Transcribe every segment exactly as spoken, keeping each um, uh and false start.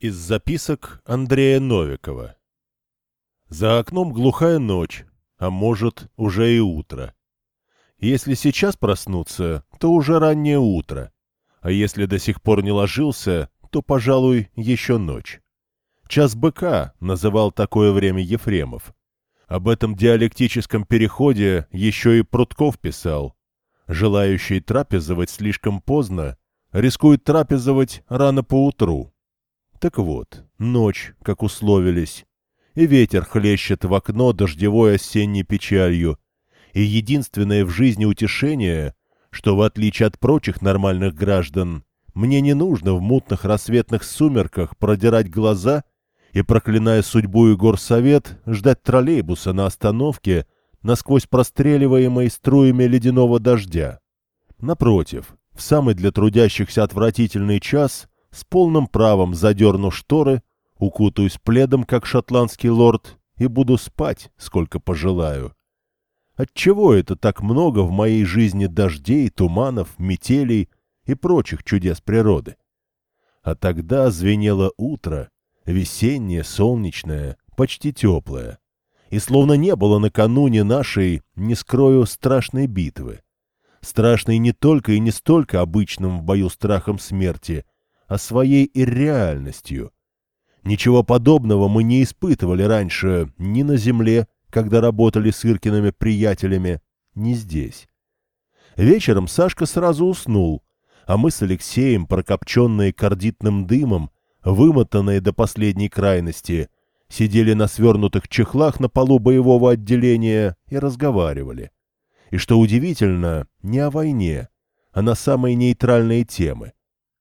Из записок Андрея Новикова. За окном глухая ночь, а может, уже и утро. Если сейчас проснуться, то уже раннее утро, а если до сих пор не ложился, то, пожалуй, еще ночь. Час быка называл такое время Ефремов. Об этом диалектическом переходе еще и Прутков писал. Желающий трапезовать слишком поздно рискует трапезовать рано поутру. Так вот, ночь, как условились, и ветер хлещет в окно дождевой осенней печалью, и единственное в жизни утешение, что, в отличие от прочих нормальных граждан, мне не нужно в мутных рассветных сумерках продирать глаза и, проклиная судьбу и горсовет, ждать троллейбуса на остановке, насквозь простреливаемой струями ледяного дождя. Напротив, в самый для трудящихся отвратительный час с полным правом задерну шторы, укутаюсь пледом, как шотландский лорд, и буду спать, сколько пожелаю. Отчего это так много в моей жизни дождей, туманов, метелей и прочих чудес природы? А тогда звенело утро, весеннее, солнечное, почти теплое. И словно не было накануне нашей, не скрою, страшной битвы. Страшной не только и не столько обычным в бою страхом смерти, а своей ирреальностью. Ничего подобного мы не испытывали раньше ни на земле, когда работали с Иркиными приятелями, ни здесь. Вечером Сашка сразу уснул, а мы с Алексеем, прокопченные кардитным дымом, вымотанные до последней крайности, сидели на свернутых чехлах на полу боевого отделения и разговаривали. И что удивительно, не о войне, а на самые нейтральные темы.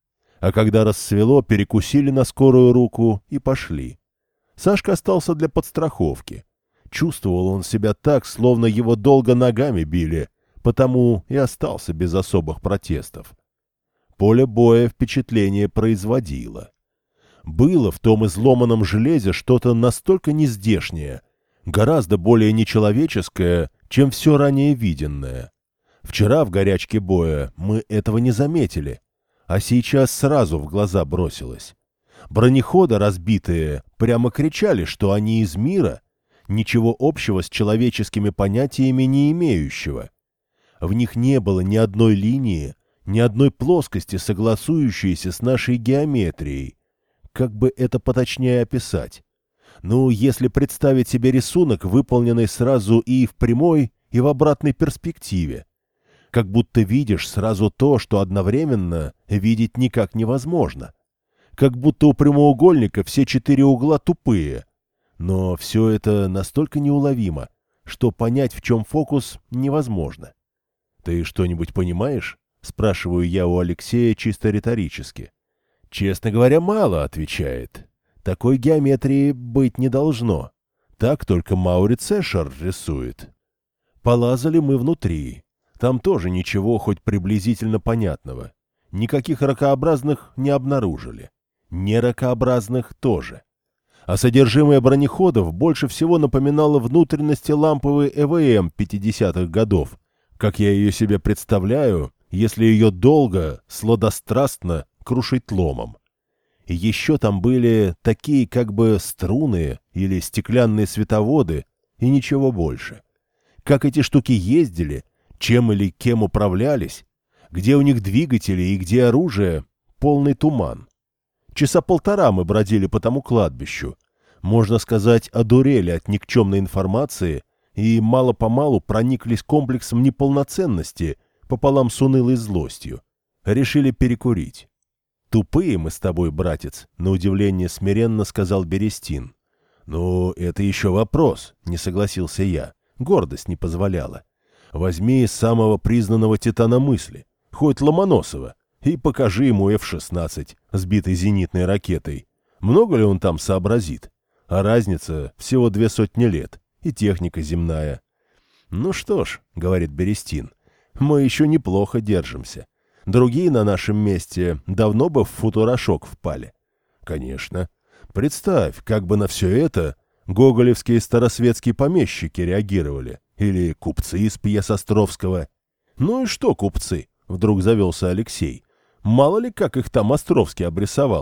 А когда рассвело, перекусили на скорую руку и пошли. Сашка остался для подстраховки. Чувствовал он себя так, словно его долго ногами били, потому и остался без особых протестов. Поле боя впечатление производило. Было в том изломанном железе что-то настолько нездешнее, гораздо более нечеловеческое, чем все ранее виденное. Вчера в горячке боя мы этого не заметили, а сейчас сразу в глаза бросилось. Бронеходы разбитые прямо кричали, что они из мира, ничего общего с человеческими понятиями не имеющего. В них не было ни одной линии, ни одной плоскости, согласующейся с нашей геометрией. Как бы это поточнее описать? Ну, если представить себе рисунок, выполненный сразу и в прямой, и в обратной перспективе. Как будто видишь сразу то, что одновременно видеть никак невозможно. Как будто у прямоугольника все четыре угла тупые. Но все это настолько неуловимо, что понять, в чем фокус, невозможно. «Ты что-нибудь понимаешь?» — спрашиваю я у Алексея чисто риторически. «Честно говоря, мало», — отвечает. «Такой геометрии быть не должно. Так только Мауриц Эшер рисует». Полазали мы внутри. Там тоже ничего хоть приблизительно понятного. Никаких ракообразных не обнаружили. Неракообразных тоже. А содержимое бронеходов больше всего напоминало внутренности ламповой Э В М пятидесятых годов, как я ее себе представляю, если ее долго, сладострастно крушить ломом. И еще там были такие как бы струны или стеклянные световоды, и ничего больше. Как эти штуки ездили, чем или кем управлялись, где у них двигатели и где оружие — полный туман. Часа полтора мы бродили по тому кладбищу. Можно сказать, одурели от никчемной информации и мало-помалу прониклись комплексом неполноценности пополам с унылой злостью. Решили перекурить. «Тупые мы с тобой, братец», — на удивление смиренно сказал Берестин. «Ну, это еще вопрос», — не согласился я. Гордость не позволяла. Возьми самого признанного титана мысли, хоть Ломоносова, и покажи ему Эф шестнадцать, сбитый зенитной ракетой. Много ли он там сообразит? А разница всего две сотни лет, и техника земная. «Ну что ж», — говорит Берестин, — «мы еще неплохо держимся. Другие на нашем месте давно бы в футурошок впали». «Конечно. Представь, как бы на все это гоголевские старосветские помещики реагировали. Или купцы из пьес Островского». «Ну и что купцы?» — вдруг завелся Алексей. «Мало ли, как их там Островский обрисовал.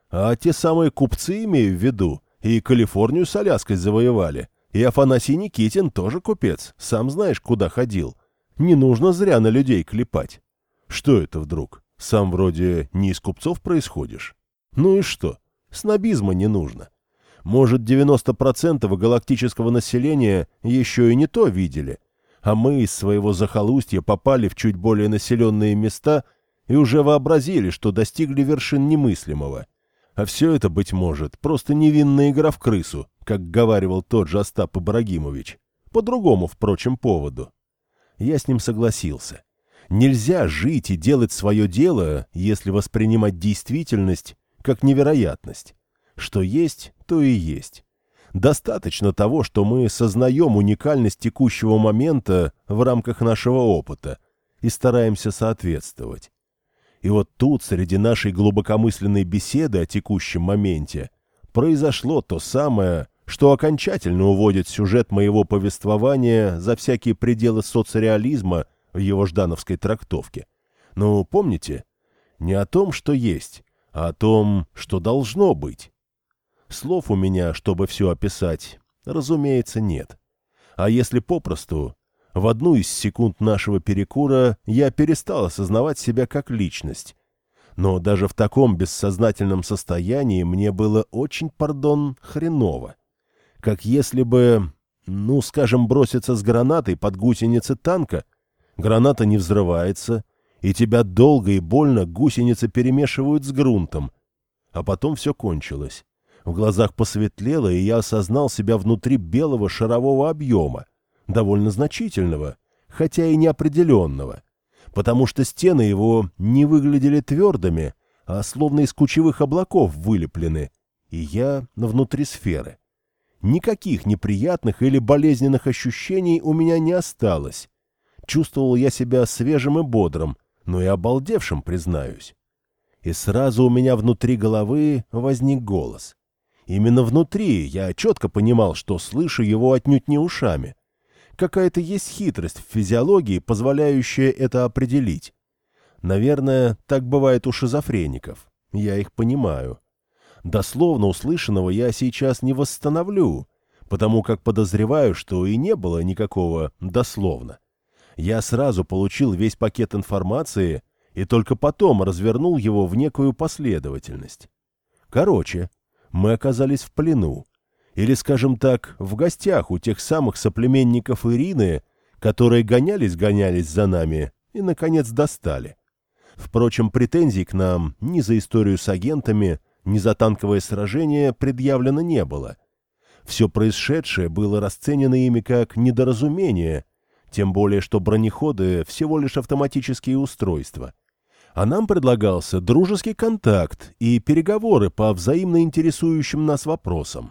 А те самые купцы, имею в виду, и Калифорнию с Аляской завоевали. И Афанасий Никитин тоже купец, сам знаешь, куда ходил. Не нужно зря на людей клепать. Что это вдруг? Сам вроде не из купцов происходишь? Ну и что? Снобизма не нужно. Может, девяносто процентов галактического населения еще и не то видели, а мы из своего захолустья попали в чуть более населенные места и уже вообразили, что достигли вершин немыслимого. А все это, быть может, просто невинная игра в крысу, как говаривал тот же Остап Ибрагимович. По другому, впрочем, поводу. Я с ним согласился. Нельзя жить и делать свое дело, если воспринимать действительность как невероятность. Что есть, то и есть. Достаточно того, что мы сознаем уникальность текущего момента в рамках нашего опыта и стараемся соответствовать. И вот тут, среди нашей глубокомысленной беседы о текущем моменте, произошло то самое, что окончательно уводит сюжет моего повествования за всякие пределы соцреализма в его ждановской трактовке. Ну, помните? Не о том, что есть, а о том, что должно быть. Слов у меня, чтобы все описать, разумеется, нет. А если попросту, в одну из секунд нашего перекура я перестал осознавать себя как личность. Но даже в таком бессознательном состоянии мне было очень, пардон, хреново. Как если бы, ну, скажем, броситься с гранатой под гусеницы танка, граната не взрывается, и тебя долго и больно гусеницы перемешивают с грунтом. А потом все кончилось. В глазах посветлело, и я осознал себя внутри белого шарового объема, довольно значительного, хотя и неопределенного, потому что стены его не выглядели твердыми, а словно из кучевых облаков вылеплены, и я внутри сферы. Никаких неприятных или болезненных ощущений у меня не осталось. Чувствовал я себя свежим и бодрым, но и обалдевшим, признаюсь. И сразу у меня внутри головы возник голос. Именно внутри я четко понимал, что слышу его отнюдь не ушами. Какая-то есть хитрость в физиологии, позволяющая это определить. Наверное, так бывает у шизофреников. Я их понимаю. Дословно услышанного я сейчас не восстановлю, потому как подозреваю, что и не было никакого дословно. Я сразу получил весь пакет информации и только потом развернул его в некую последовательность. Короче, мы оказались в плену. Или, скажем так, в гостях у тех самых соплеменников Ирины, которые гонялись-гонялись за нами и, наконец, достали. Впрочем, претензий к нам ни за историю с агентами, ни за танковое сражение предъявлено не было. Все происшедшее было расценено ими как недоразумение, тем более, что бронеходы — всего лишь автоматические устройства. А нам предлагался дружеский контакт и переговоры по взаимно интересующим нас вопросам.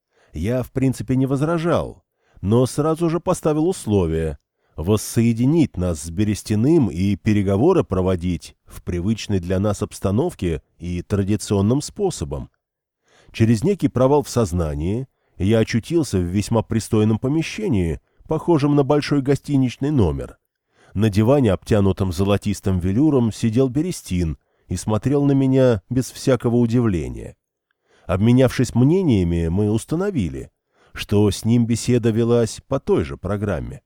Я, в принципе, не возражал, но сразу же поставил условие — воссоединить нас с Берестяным и переговоры проводить в привычной для нас обстановке и традиционным способом. Через некий провал в сознании я очутился в весьма пристойном помещении, похожем на большой гостиничный номер. На диване, обтянутом золотистым велюром, сидел Берестин и смотрел на меня без всякого удивления. Обменявшись мнениями, мы установили, что с ним беседа велась по той же программе.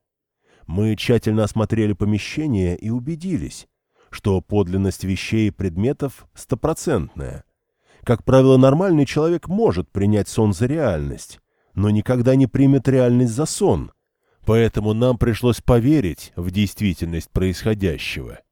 Мы тщательно осмотрели помещение и убедились, что подлинность вещей и предметов стопроцентная. Как правило, нормальный человек может принять сон за реальность, но никогда не примет реальность за сон, поэтому нам пришлось поверить в действительность происходящего.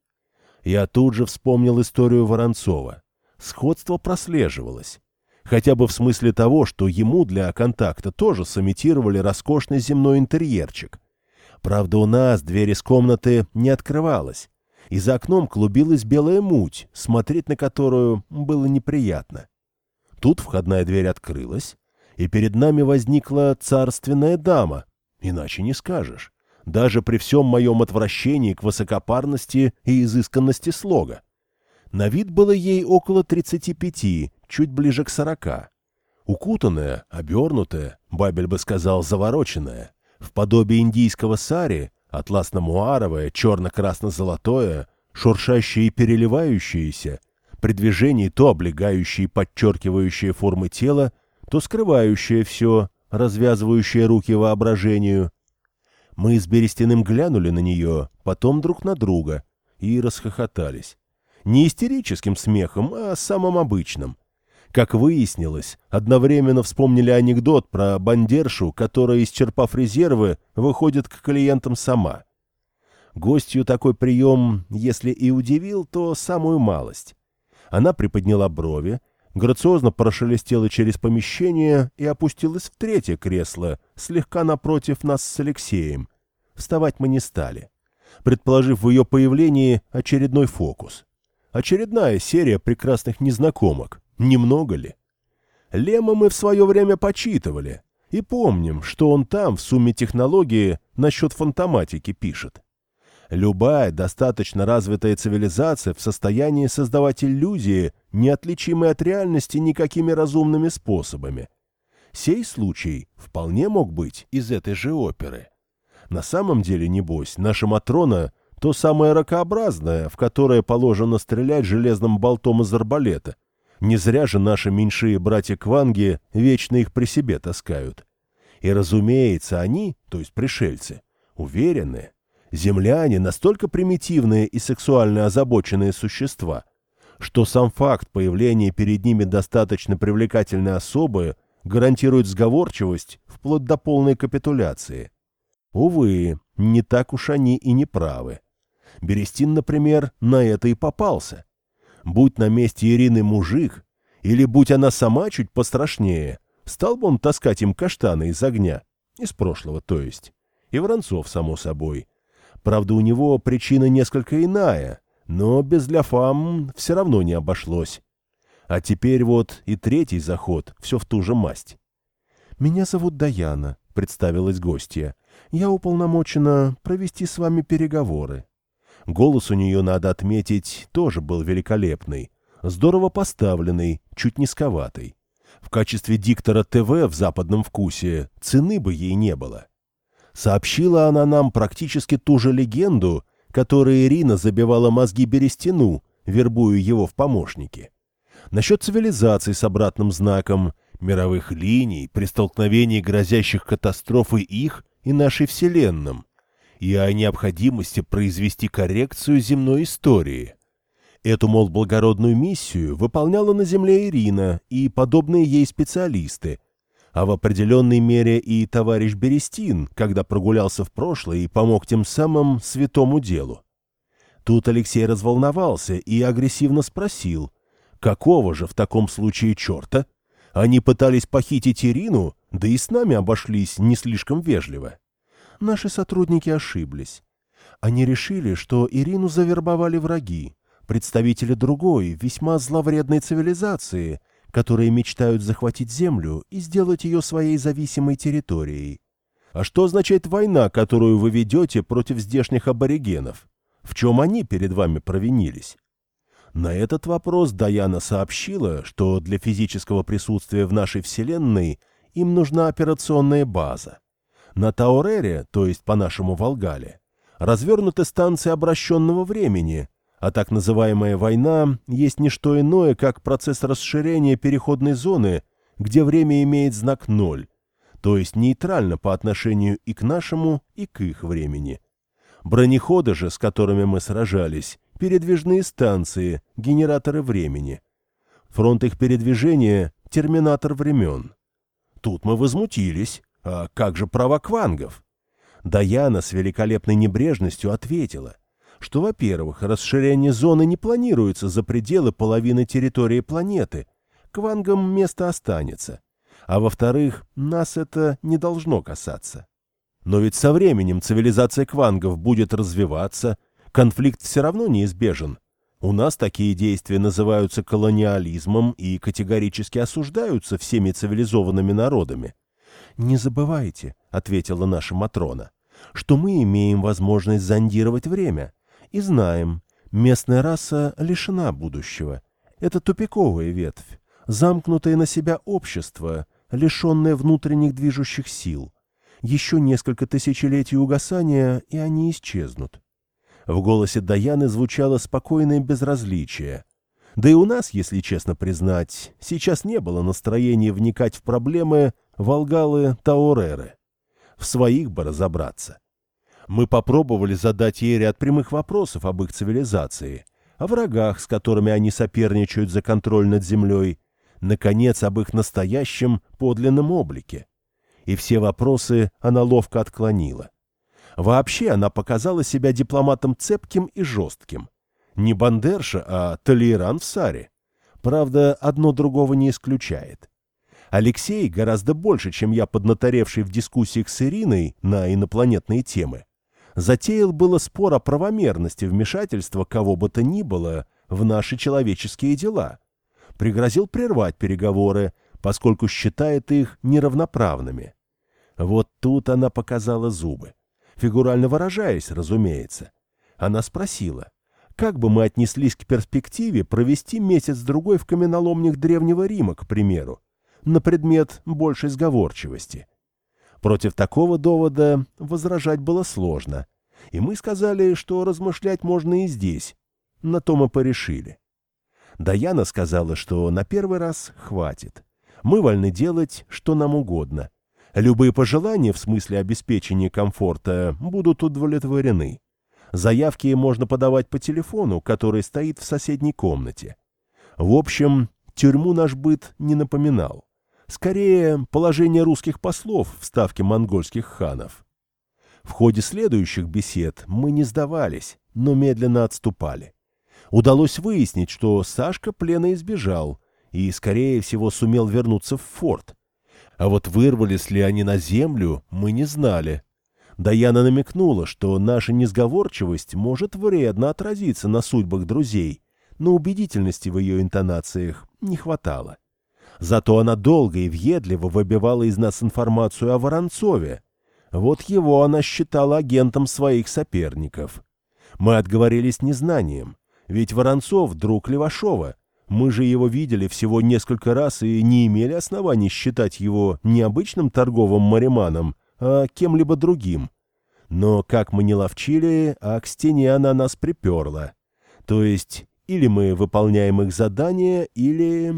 Я тут же вспомнил историю Воронцова. Сходство прослеживалось. Хотя бы в смысле того, что ему для контакта тоже сымитировали роскошный земной интерьерчик. Правда, у нас дверь из комнаты не открывалась, и за окном клубилась белая муть, смотреть на которую было неприятно. Тут входная дверь открылась, и перед нами возникла царственная дама, иначе не скажешь, даже при всем моем отвращении к высокопарности и изысканности слога. На вид было ей около тридцати пяти, чуть ближе к сорока. Укутанная, обернутая, Бабель бы сказал завороченная, в подобие индийского сари, атласно-муаровое, черно-красно-золотое, шуршащее и переливающееся, При движении то облегающие и подчеркивающие формы тела, то скрывающее все, развязывающее руки воображению. Мы с Берестяным глянули на нее, потом друг на друга, и расхохотались. Не истерическим смехом, а самым обычным. Как выяснилось, одновременно вспомнили анекдот про бандершу, которая, исчерпав резервы, выходит к клиентам сама. Гостью такой прием, если и удивил, то самую малость. Она приподняла брови, грациозно прошелестела через помещение и опустилась в третье кресло, слегка напротив нас с Алексеем. Вставать мы не стали, предположив в ее появлении очередной фокус. Очередная серия прекрасных незнакомок. Немного ли? Лема мы в свое время почитывали и помним, что он там в сумме технологии насчет фантоматики пишет. Любая достаточно развитая цивилизация в состоянии создавать иллюзии, неотличимые от реальности никакими разумными способами. Сей случай вполне мог быть из этой же оперы. На самом деле, небось, наша Матрона — то самое ракообразное, в которое положено стрелять железным болтом из арбалета. Не зря же наши меньшие братья-кванги вечно их при себе таскают. И, разумеется, они, то есть пришельцы, уверены, земляне настолько примитивные и сексуально озабоченные существа, что сам факт появления перед ними достаточно привлекательной особы гарантирует сговорчивость вплоть до полной капитуляции. Увы, не так уж они и не правы. Берестин, например, на это и попался. Будь на месте Ирины мужик, или будь она сама чуть пострашнее, стал бы он таскать им каштаны из огня, из прошлого, то есть, и Воронцов, само собой. Правда, у него причина несколько иная, но без ляфам все равно не обошлось. А теперь вот и третий заход, все в ту же масть. «Меня зовут Даяна», — представилась гостья. «Я уполномочена провести с вами переговоры». Голос у нее, надо отметить, тоже был великолепный, здорово поставленный, чуть низковатый. В качестве диктора ТВ в западном вкусе цены бы ей не было. Сообщила она нам практически ту же легенду, которой Ирина забивала мозги Берестину, вербуя его в помощники. Насчет цивилизаций с обратным знаком, мировых линий, при столкновении грозящих катастрофой их и нашей Вселенном, и о необходимости произвести коррекцию земной истории. Эту, мол, благородную миссию выполняла на Земле Ирина и подобные ей специалисты, а в определенной мере и товарищ Берестин, когда прогулялся в прошлое и помог тем самым святому делу. Тут Алексей разволновался и агрессивно спросил, какого же в таком случае черта? Они пытались похитить Ирину, да и с нами обошлись не слишком вежливо. Наши сотрудники ошиблись. Они решили, что Ирину завербовали враги, представители другой, весьма зловредной цивилизации, которые мечтают захватить Землю и сделать ее своей зависимой территорией. А что означает война, которую вы ведете против здешних аборигенов? В чем они перед вами провинились? На этот вопрос Даяна сообщила, что для физического присутствия в нашей Вселенной им нужна операционная база. На Таурере, то есть по нашему Волгале, развернуты станции обращенного времени, а так называемая война есть не что иное, как процесс расширения переходной зоны, где время имеет знак ноль, то есть нейтрально по отношению и к нашему, и к их времени. Бронеходы же, с которыми мы сражались, передвижные станции, генераторы времени. Фронт их передвижения — терминатор времен. Тут мы возмутились. А как же права квангов? Даяна с великолепной небрежностью ответила, что, во-первых, расширение зоны не планируется за пределы половины территории планеты, квангам место останется, а во-вторых, нас это не должно касаться. Но ведь со временем цивилизация квангов будет развиваться, конфликт все равно неизбежен. У нас такие действия называются колониализмом и категорически осуждаются всеми цивилизованными народами. «Не забывайте», — ответила наша Матрона, «что мы имеем возможность зондировать время и знаем, местная раса лишена будущего. Это тупиковая ветвь, замкнутое на себя общество, лишенное внутренних движущих сил. Еще несколько тысячелетий угасания, и они исчезнут». В голосе Даяны звучало спокойное безразличие. Да и у нас, если честно признать, сейчас не было настроения вникать в проблемы Волгалы-Тауреры. В своих бы разобраться. Мы попробовали задать ей ряд прямых вопросов об их цивилизации, о врагах, с которыми они соперничают за контроль над землей, наконец, об их настоящем подлинном облике. И все вопросы она ловко отклонила. Вообще она показала себя дипломатом цепким и жестким. Не Бандерша, а Толейран в Саре. Правда, одно другого не исключает. Алексей гораздо больше, чем я, поднаторевший в дискуссиях с Ириной на инопланетные темы, затеял было спор о правомерности вмешательства кого бы то ни было в наши человеческие дела. Пригрозил прервать переговоры, поскольку считает их неравноправными. Вот тут она показала зубы. Фигурально выражаясь, разумеется. Она спросила, как бы мы отнеслись к перспективе провести месяц-другой в каменоломнях Древнего Рима, к примеру, на предмет большей сговорчивости. Против такого довода возражать было сложно, и мы сказали, что размышлять можно и здесь. На то мы порешили. Даяна сказала, что на первый раз хватит. Мы вольны делать, что нам угодно. Любые пожелания в смысле обеспечения комфорта будут удовлетворены. Заявки можно подавать по телефону, который стоит в соседней комнате. В общем, тюрьму наш быт не напоминал. Скорее, положение русских послов в ставке монгольских ханов. В ходе следующих бесед мы не сдавались, но медленно отступали. Удалось выяснить, что Сашка плена избежал и, скорее всего, сумел вернуться в форт. А вот вырвались ли они на землю, мы не знали. Даяна намекнула, что наша несговорчивость может вредно отразиться на судьбах друзей, но убедительности в ее интонациях не хватало. Зато она долго и въедливо выбивала из нас информацию о Воронцове. Вот его она считала агентом своих соперников. Мы отговорились незнанием, ведь Воронцов — друг Левашова. Мы же его видели всего несколько раз и не имели оснований считать его не обычным торговым мариманом, а кем-либо другим. Но, как мы не ловчили, а к стене она нас приперла. То есть, или мы выполняем их задания, или...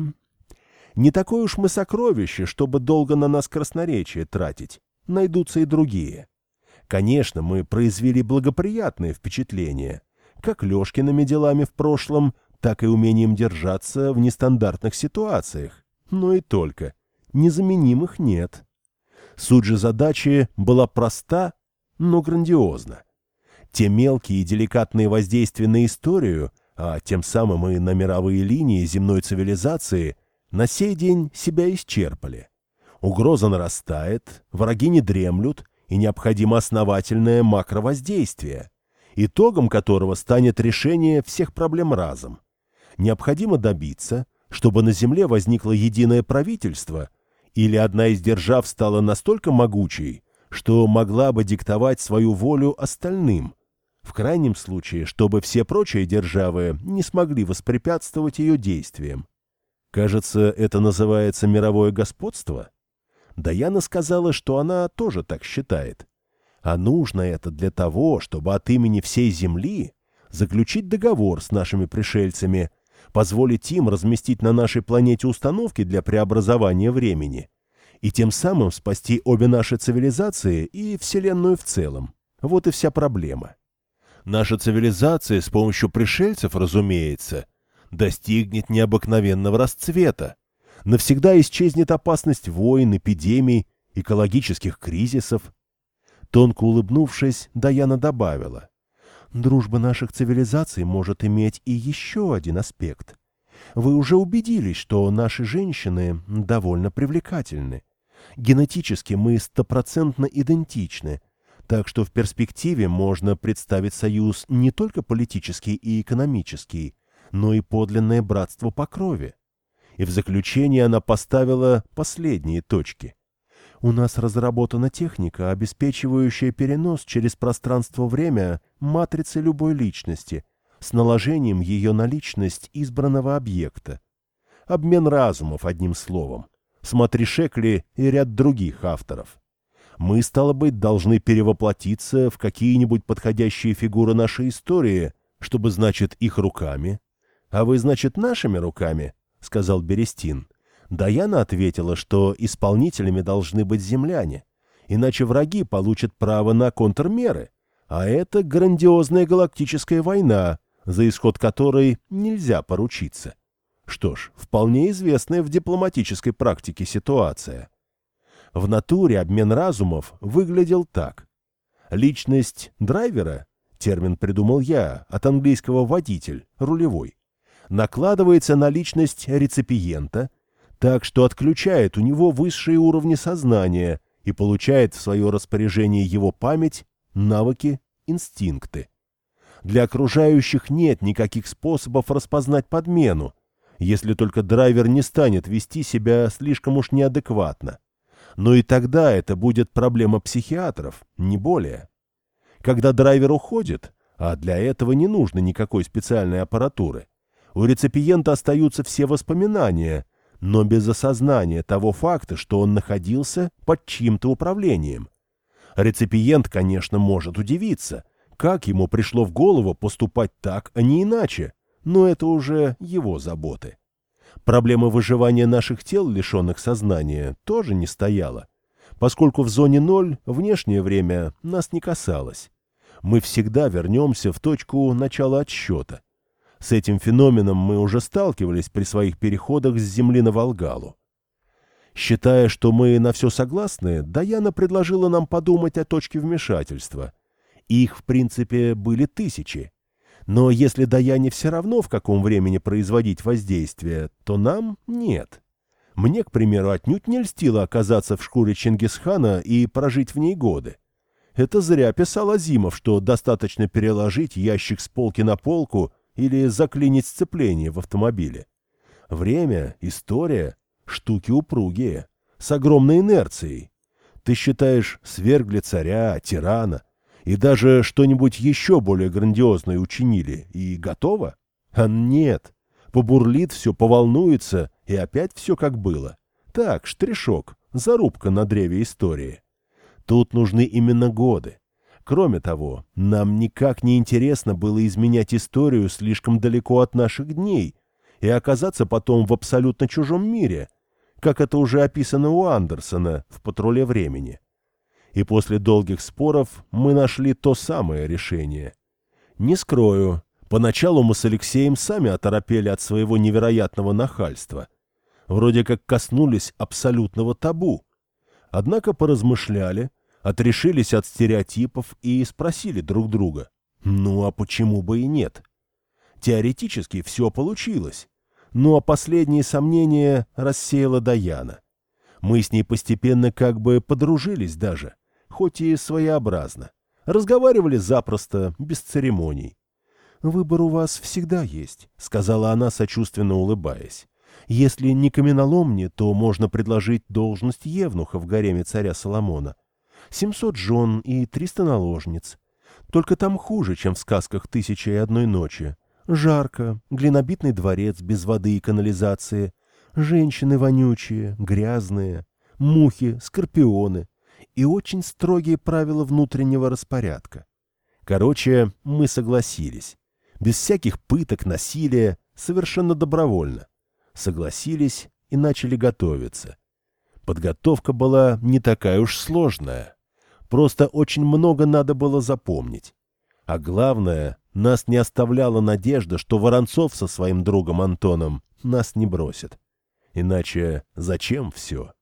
Не такое уж мы сокровище, чтобы долго на нас красноречие тратить. Найдутся и другие. Конечно, мы произвели благоприятное впечатление, как Лешкиными делами в прошлом, так и умением держаться в нестандартных ситуациях. Но и только. Незаменимых нет. Суть же задачи была проста, но грандиозна. Те мелкие и деликатные воздействия на историю, а тем самым и на мировые линии земной цивилизации, на сей день себя исчерпали. Угроза нарастает, враги не дремлют, и необходимо основательное макровоздействие, итогом которого станет решение всех проблем разом. Необходимо добиться, чтобы на Земле возникло единое правительство, или одна из держав стала настолько могучей, что могла бы диктовать свою волю остальным, в крайнем случае, чтобы все прочие державы не смогли воспрепятствовать ее действиям. Кажется, это называется мировое господство? Даяна сказала, что она тоже так считает. А нужно это для того, чтобы от имени всей Земли заключить договор с нашими пришельцами, позволить им разместить на нашей планете установки для преобразования времени и тем самым спасти обе наши цивилизации и Вселенную в целом. Вот и вся проблема. Наша цивилизация с помощью пришельцев, разумеется, достигнет необыкновенного расцвета. Навсегда исчезнет опасность войн, эпидемий, экологических кризисов. Тонко улыбнувшись, Даяна добавила: «Дружба наших цивилизаций может иметь и еще один аспект. Вы уже убедились, что наши женщины довольно привлекательны. Генетически мы стопроцентно идентичны, так что в перспективе можно представить союз не только политический и экономический, но и подлинное братство по крови». И в заключение она поставила последние точки. «У нас разработана техника, обеспечивающая перенос через пространство-время матрицы любой личности с наложением ее на личность избранного объекта. Обмен разумов, одним словом. Смотри Шекли и ряд других авторов. Мы, стало быть, должны перевоплотиться в какие-нибудь подходящие фигуры нашей истории, чтобы, значит, их руками «А вы, значит, нашими руками?» — сказал Берестин. Даяна ответила, что исполнителями должны быть земляне, иначе враги получат право на контрмеры, а это грандиозная галактическая война, за исход которой нельзя поручиться. Что ж, вполне известная в дипломатической практике ситуация. В натуре обмен разумов выглядел так. Личность драйвера, термин придумал я, от английского «водитель», рулевой, накладывается на личность реципиента, так что отключает у него высшие уровни сознания и получает в свое распоряжение его память, навыки, инстинкты. Для окружающих нет никаких способов распознать подмену, если только драйвер не станет вести себя слишком уж неадекватно. Но и тогда это будет проблема психиатров, не более. Когда драйвер уходит, а для этого не нужно никакой специальной аппаратуры, у реципиента остаются все воспоминания, но без осознания того факта, что он находился под чьим-то управлением. Реципиент, конечно, может удивиться, как ему пришло в голову поступать так, а не иначе, но это уже его заботы. Проблема выживания наших тел, лишенных сознания, тоже не стояла, поскольку в зоне ноль внешнее время нас не касалось. Мы всегда вернемся в точку начала отсчета. С этим феноменом мы уже сталкивались при своих переходах с Земли на Волгалу. Считая, что мы на все согласны, Даяна предложила нам подумать о точке вмешательства. Их, в принципе, были тысячи. Но если Даяне все равно, в каком времени производить воздействие, то нам нет. Мне, к примеру, отнюдь не льстило оказаться в шкуре Чингисхана и прожить в ней годы. Это зря писал Азимов, что достаточно переложить ящик с полки на полку или заклинить сцепление в автомобиле. Время, история — штуки упругие, с огромной инерцией. Ты считаешь, свергли царя, тирана, и даже что-нибудь еще более грандиозное учинили, и готово? А нет. Побурлит все, поволнуется, и опять все как было. Так, штришок, зарубка на древе истории. Тут нужны именно годы. Кроме того, нам никак не интересно было изменять историю слишком далеко от наших дней и оказаться потом в абсолютно чужом мире, как это уже описано у Андерсона в «Патруле времени». И после долгих споров мы нашли то самое решение. Не скрою, поначалу мы с Алексеем сами оторопели от своего невероятного нахальства. Вроде как коснулись абсолютного табу. Однако поразмышляли, отрешились от стереотипов и спросили друг друга, ну а почему бы и нет? Теоретически все получилось, ну а последние сомнения рассеяла Даяна. Мы с ней постепенно как бы подружились даже, хоть и своеобразно. Разговаривали запросто, без церемоний. «Выбор у вас всегда есть», — сказала она, сочувственно улыбаясь. «Если не каменоломни, то можно предложить должность евнуха в гареме царя Соломона. Семьсот жен и триста наложниц. Только там хуже, чем в сказках «Тысяча и одной ночи». Жарко, глинобитный дворец без воды и канализации, женщины вонючие, грязные, мухи, скорпионы и очень строгие правила внутреннего распорядка. Короче, мы согласились. Без всяких пыток, насилия, совершенно добровольно. Согласились и начали готовиться. Подготовка была не такая уж сложная. Просто очень много надо было запомнить. А главное, нас не оставляла надежда, что Воронцов со своим другом Антоном нас не бросит. Иначе зачем все?